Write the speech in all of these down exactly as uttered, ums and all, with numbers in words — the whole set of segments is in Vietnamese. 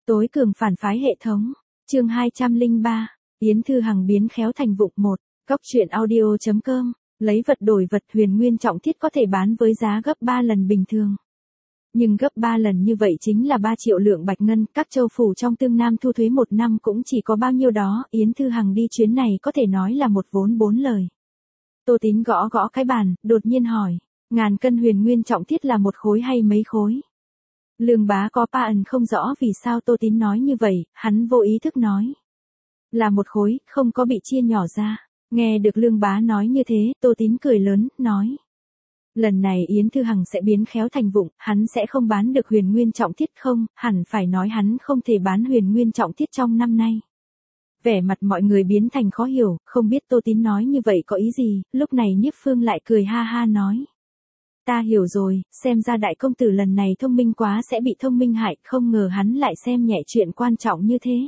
Tối cường phản phái hệ thống. Chương hai trăm lẻ ba. Yến Thư Hằng biến khéo thành vụng một. Góc truyện audio chấm com. Lấy vật đổi vật, Huyền Nguyên Trọng Thiết có thể bán với giá gấp ba lần bình thường. Nhưng gấp ba lần như vậy chính là ba triệu lượng bạch ngân, các châu phủ trong Tương Nam thu thuế một năm cũng chỉ có bao nhiêu đó, Yến Thư Hằng đi chuyến này có thể nói là một vốn bốn lời. Tô Tín gõ gõ cái bàn, đột nhiên hỏi, ngàn cân Huyền Nguyên Trọng Thiết là một khối hay mấy khối? Lương Bá có pa ẩn không rõ vì sao Tô Tín nói như vậy, hắn vô ý thức nói. Là một khối, không có bị chia nhỏ ra. Nghe được Lương Bá nói như thế, Tô Tín cười lớn, nói. Lần này Yến Thư Hằng sẽ biến khéo thành vụng, hắn sẽ không bán được Huyền Nguyên Trọng Thiết không, hẳn phải nói hắn không thể bán Huyền Nguyên Trọng Thiết trong năm nay. Vẻ mặt mọi người biến thành khó hiểu, không biết Tô Tín nói như vậy có ý gì, lúc này Nhiếp Phương lại cười ha ha nói. Ta hiểu rồi, xem ra đại công tử lần này thông minh quá sẽ bị thông minh hại, không ngờ hắn lại xem nhẹ chuyện quan trọng như thế.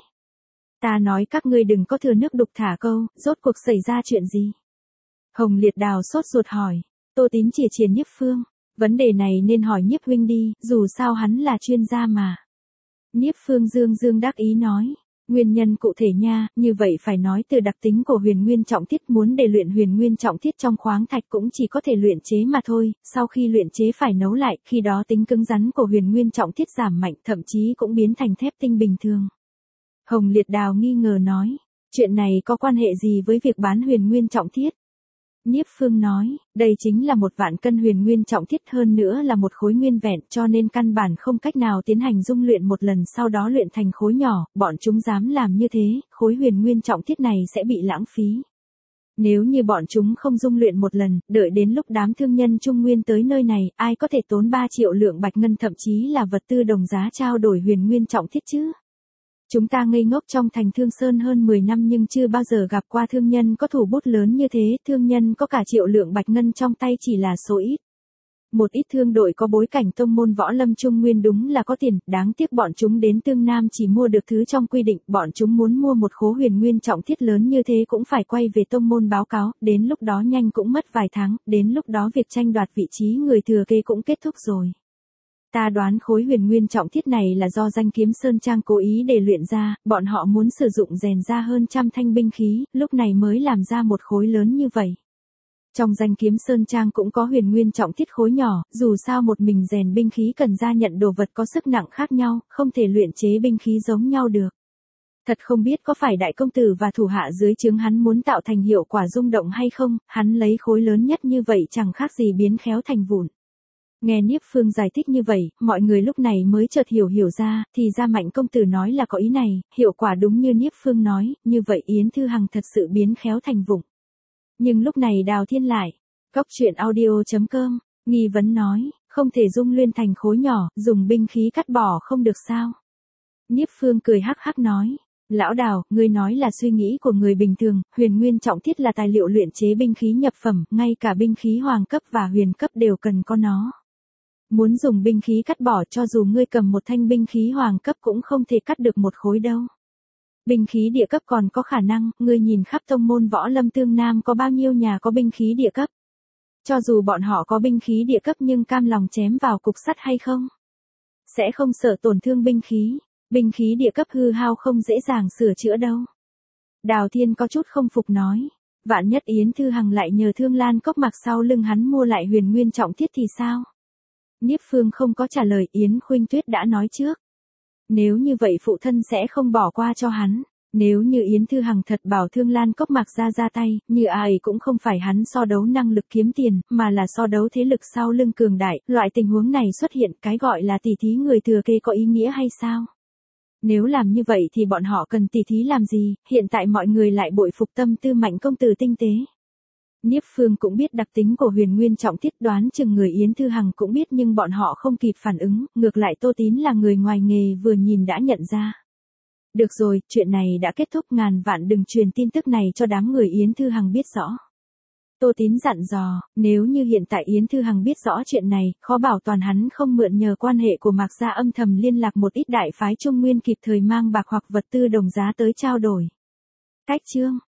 Ta nói các ngươi đừng có thừa nước đục thả câu, rốt cuộc xảy ra chuyện gì? Hồng Liệt Đào sốt ruột hỏi. Tô Tín chìa chìa Nhiếp Phương, vấn đề này nên hỏi Nhiếp huynh đi, dù sao hắn là chuyên gia mà. Nhiếp Phương dương dương đắc ý nói. Nguyên nhân cụ thể nha, như vậy phải nói từ đặc tính của Huyền Nguyên Trọng Thiết, muốn để luyện Huyền Nguyên Trọng Thiết trong khoáng thạch cũng chỉ có thể luyện chế mà thôi, sau khi luyện chế phải nấu lại, khi đó tính cứng rắn của Huyền Nguyên Trọng Thiết giảm mạnh, thậm chí cũng biến thành thép tinh bình thường. Hồng Liệt Đào nghi ngờ nói, chuyện này có quan hệ gì với việc bán Huyền Nguyên Trọng Thiết? Nhiếp Phương nói, đây chính là một vạn cân Huyền Nguyên Trọng Thiết, hơn nữa là một khối nguyên vẹn, cho nên căn bản không cách nào tiến hành dung luyện một lần sau đó luyện thành khối nhỏ, bọn chúng dám làm như thế, khối Huyền Nguyên Trọng Thiết này sẽ bị lãng phí. Nếu như bọn chúng không dung luyện một lần, đợi đến lúc đám thương nhân Trung Nguyên tới nơi này, ai có thể tốn ba triệu lượng bạch ngân thậm chí là vật tư đồng giá trao đổi Huyền Nguyên Trọng Thiết chứ? Chúng ta ngây ngốc trong thành Thương Sơn hơn mười năm nhưng chưa bao giờ gặp qua thương nhân có thủ bút lớn như thế, thương nhân có cả triệu lượng bạch ngân trong tay chỉ là số ít. Một ít thương đội có bối cảnh tông môn võ lâm Trung Nguyên đúng là có tiền, đáng tiếc bọn chúng đến Tương Nam chỉ mua được thứ trong quy định, bọn chúng muốn mua một khố Huyền Nguyên Trọng Thiết lớn như thế cũng phải quay về tông môn báo cáo, đến lúc đó nhanh cũng mất vài tháng, đến lúc đó việc tranh đoạt vị trí người thừa kế cũng kết thúc rồi. Ta đoán khối Huyền Nguyên Trọng Thiết này là do Danh Kiếm Sơn Trang cố ý để luyện ra, bọn họ muốn sử dụng rèn ra hơn trăm thanh binh khí, lúc này mới làm ra một khối lớn như vậy. Trong Danh Kiếm Sơn Trang cũng có Huyền Nguyên Trọng Thiết khối nhỏ, dù sao một mình rèn binh khí cần ra nhận đồ vật có sức nặng khác nhau, không thể luyện chế binh khí giống nhau được. Thật không biết có phải đại công tử và thủ hạ dưới trướng hắn muốn tạo thành hiệu quả rung động hay không, hắn lấy khối lớn nhất như vậy chẳng khác gì biến khéo thành vụn. Nghe Nhiếp Phương giải thích như vậy, mọi người lúc này mới chợt hiểu hiểu ra, thì ra Mạnh công tử nói là có ý này, hiệu quả đúng như Nhiếp Phương nói, như vậy Yến Thư Hằng thật sự biến khéo thành vụng. Nhưng lúc này Đào Thiên lại, góc truyện audio chấm com, nghi vấn nói, không thể dung luyện thành khối nhỏ, dùng binh khí cắt bỏ không được sao? Nhiếp Phương cười hắc hắc nói. Lão Đào, ngươi nói là suy nghĩ của người bình thường, Huyền Nguyên Trọng Thiết là tài liệu luyện chế binh khí nhập phẩm, ngay cả binh khí hoàng cấp và huyền cấp đều cần có nó. Muốn dùng binh khí cắt bỏ cho dù ngươi cầm một thanh binh khí hoàng cấp cũng không thể cắt được một khối đâu. Binh khí địa cấp còn có khả năng, ngươi nhìn khắp tông môn võ lâm Tương Nam có bao nhiêu nhà có binh khí địa cấp. Cho dù bọn họ có binh khí địa cấp nhưng cam lòng chém vào cục sắt hay không? Sẽ không sợ tổn thương binh khí, binh khí địa cấp hư hao không dễ dàng sửa chữa đâu. Đào Thiên có chút không phục nói, vạn nhất Yến Thư Hằng lại nhờ Thương Lan Cốc mặc sau lưng hắn mua lại Huyền Nguyên Trọng Thiết thì sao? Nhiếp Phương không có trả lời, Yến Khuynh Tuyết đã nói trước. Nếu như vậy phụ thân sẽ không bỏ qua cho hắn. Nếu như Yến Thư Hằng thật bảo Thương Lan Cốc mặc ra ra tay, như ai cũng không phải hắn so đấu năng lực kiếm tiền, mà là so đấu thế lực sau lưng cường đại, loại tình huống này xuất hiện, cái gọi là tỉ thí người thừa kế có ý nghĩa hay sao? Nếu làm như vậy thì bọn họ cần tỉ thí làm gì, hiện tại mọi người lại bội phục tâm tư Mạnh công tử tinh tế. Nhiếp Phương cũng biết đặc tính của Huyền Nguyên Trọng Thiết, đoán chừng người Yến Thư Hằng cũng biết nhưng bọn họ không kịp phản ứng, ngược lại Tô Tín là người ngoài nghề vừa nhìn đã nhận ra. Được rồi, chuyện này đã kết thúc, ngàn vạn đừng truyền tin tức này cho đám người Yến Thư Hằng biết rõ. Tô Tín dặn dò, nếu như hiện tại Yến Thư Hằng biết rõ chuyện này, khó bảo toàn hắn không mượn nhờ quan hệ của Mạc Gia âm thầm liên lạc một ít đại phái Trung Nguyên kịp thời mang bạc hoặc vật tư đồng giá tới trao đổi. Cách chương